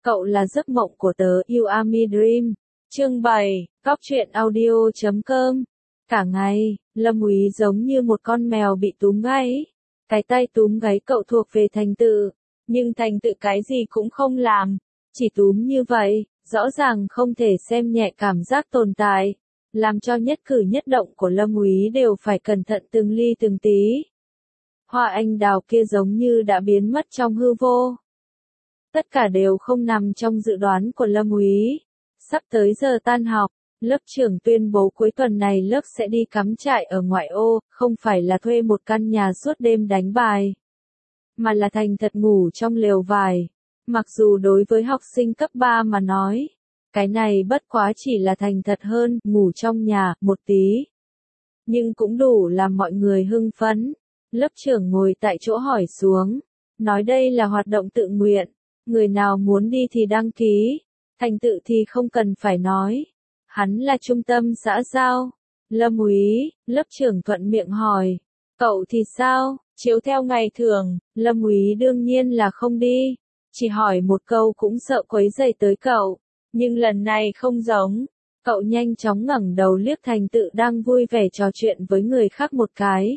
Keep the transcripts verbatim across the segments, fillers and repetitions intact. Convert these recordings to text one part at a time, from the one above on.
Cậu là giấc mộng của tớ, You Are My Dream. Chương bảy, Cóc truyện audio chấm com. Cả ngày, Lâm Úy giống như một con mèo bị túm gáy. Cái tay túm gáy cậu thuộc về Thành Tự, nhưng Thành Tự cái gì cũng không làm, chỉ túm như vậy, rõ ràng không thể xem nhẹ cảm giác tồn tại, làm cho nhất cử nhất động của Lâm Úy đều phải cẩn thận từng ly từng tí. Hoa anh đào kia giống như đã biến mất trong hư vô. Tất cả đều không nằm trong dự đoán của Lâm Úy. Sắp tới giờ tan học, lớp trưởng tuyên bố cuối tuần này lớp sẽ đi cắm trại ở ngoại ô, không phải là thuê một căn nhà suốt đêm đánh bài, mà là thành thật ngủ trong lều vải. Mặc dù đối với học sinh cấp ba mà nói, cái này bất quá chỉ là thành thật hơn ngủ trong nhà một tí, nhưng cũng đủ làm mọi người hưng phấn. Lớp trưởng ngồi tại chỗ hỏi xuống, nói đây là hoạt động tự nguyện, người nào muốn đi thì đăng ký. Thành Tự thì không cần phải nói, hắn là trung tâm xã giao. Lâm Úy, lớp trưởng thuận miệng hỏi, cậu thì sao? Chiếu theo ngày thường, Lâm Úy đương nhiên là không đi, chỉ hỏi một câu cũng sợ quấy rầy tới cậu, nhưng lần này không giống. Cậu nhanh chóng ngẩng đầu liếc Thành Tự đang vui vẻ trò chuyện với người khác một cái,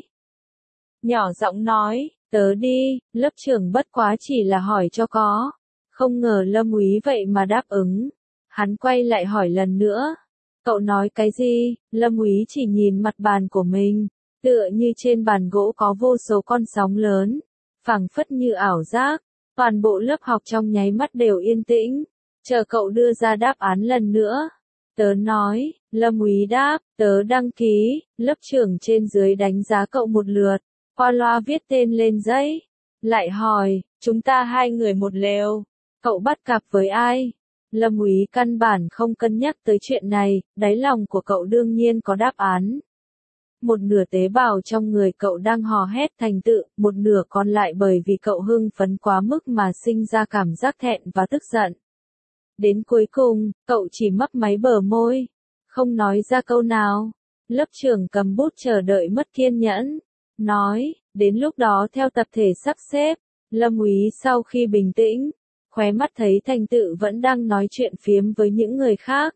nhỏ giọng nói, tớ đi. Lớp trưởng bất quá chỉ là hỏi cho có, không ngờ Lâm Úy vậy mà đáp ứng. Hắn quay lại hỏi lần nữa, cậu nói cái gì? Lâm Úy chỉ nhìn mặt bàn của mình, tựa như trên bàn gỗ có vô số con sóng lớn, phảng phất như ảo giác. Toàn bộ lớp học trong nháy mắt đều yên tĩnh, chờ cậu đưa ra đáp án lần nữa. Tớ nói, Lâm Úy đáp, tớ đăng ký. Lớp trưởng trên dưới đánh giá cậu một lượt, qua loa viết tên lên giấy, lại hỏi, chúng ta hai người một lều, cậu bắt cặp với ai? Lâm Úy căn bản không cân nhắc tới chuyện này, đáy lòng của cậu đương nhiên có đáp án. Một nửa tế bào trong người cậu đang hò hét Thành Tự, một nửa còn lại bởi vì cậu hưng phấn quá mức mà sinh ra cảm giác thẹn và tức giận. Đến cuối cùng, cậu chỉ mấp máy bờ môi, không nói ra câu nào. Lớp trưởng cầm bút chờ đợi mất kiên nhẫn, nói, đến lúc đó theo tập thể sắp xếp. Lâm Úy sau khi bình tĩnh, khóe mắt thấy Thành Tự vẫn đang nói chuyện phiếm với những người khác.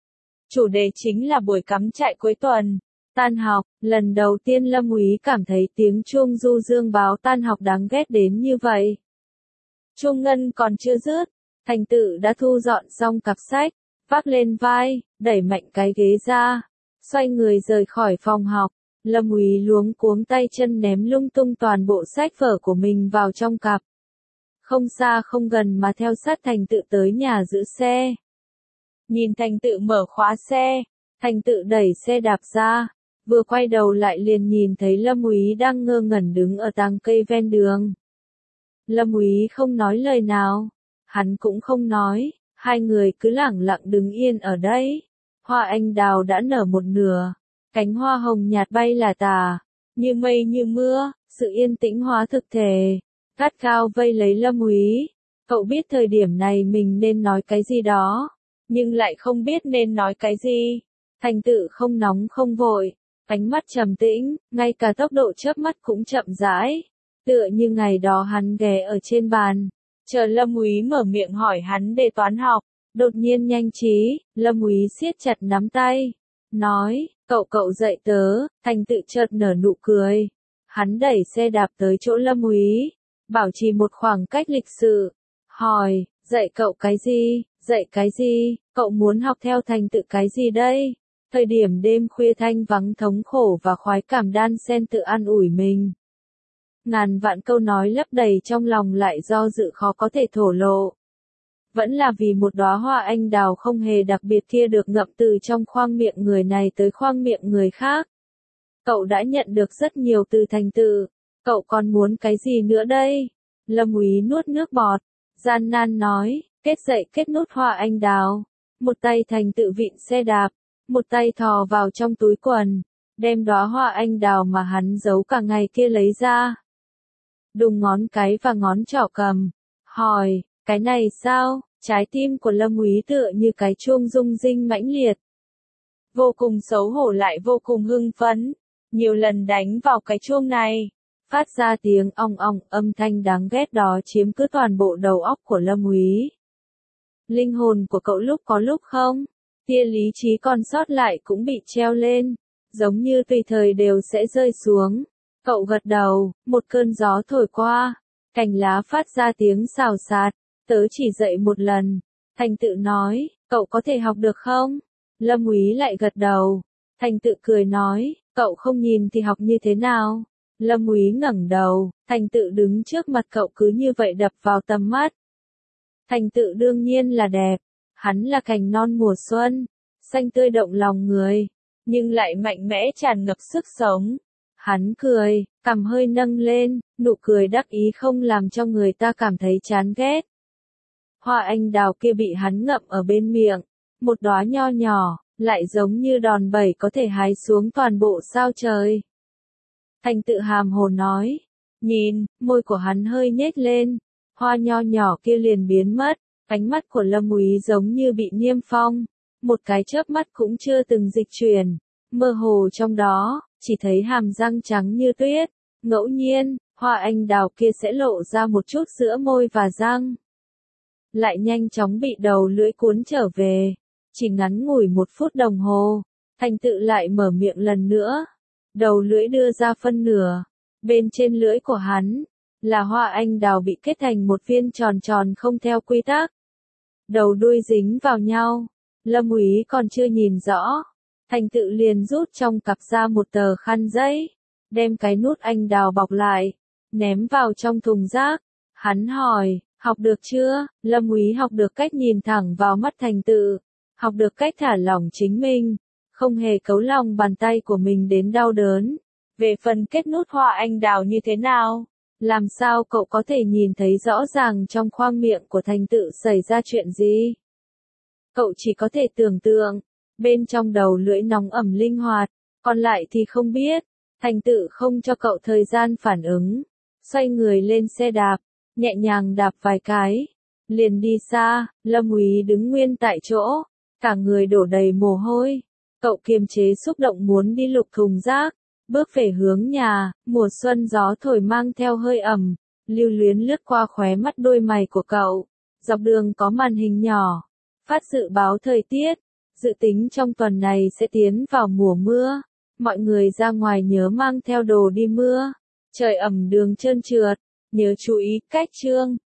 Chủ đề chính là buổi cắm trại cuối tuần. Tan học, lần đầu tiên Lâm Úy cảm thấy tiếng chuông du dương báo tan học đáng ghét đến như vậy. Chuông ngân còn chưa dứt, Thành Tự đã thu dọn xong cặp sách, vác lên vai, đẩy mạnh cái ghế ra, xoay người rời khỏi phòng học. Lâm Úy luống cuống tay chân ném lung tung toàn bộ sách vở của mình vào trong cặp. Không xa không gần mà theo sát Thành Tự tới nhà giữ xe. Nhìn Thành Tự mở khóa xe, Thành Tự đẩy xe đạp ra, vừa quay đầu lại liền nhìn thấy Lâm Úy đang ngơ ngẩn đứng ở tàng cây ven đường. Lâm Úy không nói lời nào, hắn cũng không nói, hai người cứ lẳng lặng đứng yên ở đấy. Hoa anh đào đã nở một nửa, cánh hoa hồng nhạt bay lả tả, như mây như mưa, sự yên tĩnh hóa thực thể, gắt gao vây lấy Lâm Úy. Cậu biết thời điểm này mình nên nói cái gì đó, nhưng lại không biết nên nói cái gì. Thành Tự không nóng không vội, ánh mắt trầm tĩnh, ngay cả tốc độ chớp mắt cũng chậm rãi, tựa như ngày đó hắn ghé ở trên bàn, chờ Lâm Úy mở miệng hỏi hắn đề toán học. Đột nhiên nhanh trí, Lâm Úy siết chặt nắm tay, nói, cậu cậu dạy tớ. Thành Tự chợt nở nụ cười, hắn đẩy xe đạp tới chỗ Lâm Úy, bảo trì một khoảng cách lịch sự, hỏi, dạy cậu cái gì? Dạy cái gì? Cậu muốn học theo Thành Tự cái gì đây? Thời điểm đêm khuya thanh vắng thống khổ và khoái cảm đan xen tự an ủi mình. Ngàn vạn câu nói lấp đầy trong lòng lại do dự khó có thể thổ lộ. Vẫn là vì một đóa hoa anh đào không hề đặc biệt kia được ngậm từ trong khoang miệng người này tới khoang miệng người khác. Cậu đã nhận được rất nhiều từ Thành Tự, cậu còn muốn cái gì nữa đây? Lâm Úy nuốt nước bọt, gian nan nói, kết dậy kết nút hoa anh đào. Một tay Thành Tự vịn xe đạp, một tay thò vào trong túi quần, đem đóa hoa anh đào mà hắn giấu cả ngày kia lấy ra. Đùng ngón cái và ngón trỏ cầm, hỏi, cái này sao? Trái tim của Lâm Úy tựa như cái chuông rung rinh mãnh liệt. Vô cùng xấu hổ lại vô cùng hưng phấn, nhiều lần đánh vào cái chuông này, phát ra tiếng ong ong, âm thanh đáng ghét đó chiếm cứ toàn bộ đầu óc của Lâm Úy. Linh hồn của cậu lúc có lúc không, tia lý trí còn sót lại cũng bị treo lên, giống như tùy thời đều sẽ rơi xuống. Cậu gật đầu, một cơn gió thổi qua, cành lá phát ra tiếng xào xạc, tớ chỉ dậy một lần. Thành Tự nói, cậu có thể học được không? Lâm Úy lại gật đầu. Thành Tự cười nói, cậu không nhìn thì học như thế nào? Lâm Úy ngẩng đầu, Thành Tự đứng trước mặt cậu cứ như vậy đập vào tầm mắt. Thành Tự đương nhiên là đẹp, hắn là cành non mùa xuân, xanh tươi động lòng người, nhưng lại mạnh mẽ tràn ngập sức sống. Hắn cười, cằm hơi nâng lên, nụ cười đắc ý không làm cho người ta cảm thấy chán ghét. Hoa anh đào kia bị hắn ngậm ở bên miệng, một đóa nho nhỏ, lại giống như đòn bẩy có thể hái xuống toàn bộ sao trời. Thành Tự hàm hồ nói, nhìn, môi của hắn hơi nhếch lên, hoa nho nhỏ kia liền biến mất, ánh mắt của Lâm Úy giống như bị niêm phong, một cái chớp mắt cũng chưa từng dịch chuyển, mơ hồ trong đó, chỉ thấy hàm răng trắng như tuyết, ngẫu nhiên, hoa anh đào kia sẽ lộ ra một chút giữa môi và răng. Lại nhanh chóng bị đầu lưỡi cuốn trở về, chỉ ngắn ngủi một phút đồng hồ, Thành Tự lại mở miệng lần nữa, đầu lưỡi đưa ra phân nửa, bên trên lưỡi của hắn, là hoa anh đào bị kết thành một viên tròn tròn không theo quy tắc. Đầu đuôi dính vào nhau, Lâm Úy còn chưa nhìn rõ, Thành Tự liền rút trong cặp ra một tờ khăn giấy, đem cái nút anh đào bọc lại, ném vào trong thùng rác. Hắn hỏi, học được chưa? Lâm Úy học được cách nhìn thẳng vào mắt Thành Tự, học được cách thả lỏng chính mình, không hề cấu lòng bàn tay của mình đến đau đớn. Về phần kết nút hoa anh đào như thế nào? Làm sao cậu có thể nhìn thấy rõ ràng trong khoang miệng của Thành Tự xảy ra chuyện gì? Cậu chỉ có thể tưởng tượng, bên trong đầu lưỡi nóng ẩm linh hoạt, còn lại thì không biết. Thành Tự không cho cậu thời gian phản ứng, xoay người lên xe đạp, nhẹ nhàng đạp vài cái, liền đi xa. Lâm Úy đứng nguyên tại chỗ, cả người đổ đầy mồ hôi. Cậu kiềm chế xúc động muốn đi lục thùng rác, bước về hướng nhà. Mùa xuân gió thổi mang theo hơi ẩm, lưu luyến lướt qua khóe mắt đôi mày của cậu. Dọc đường có màn hình nhỏ, phát dự báo thời tiết, dự tính trong tuần này sẽ tiến vào mùa mưa. Mọi người ra ngoài nhớ mang theo đồ đi mưa. Trời ẩm đường trơn trượt, nhớ chú ý cách chương.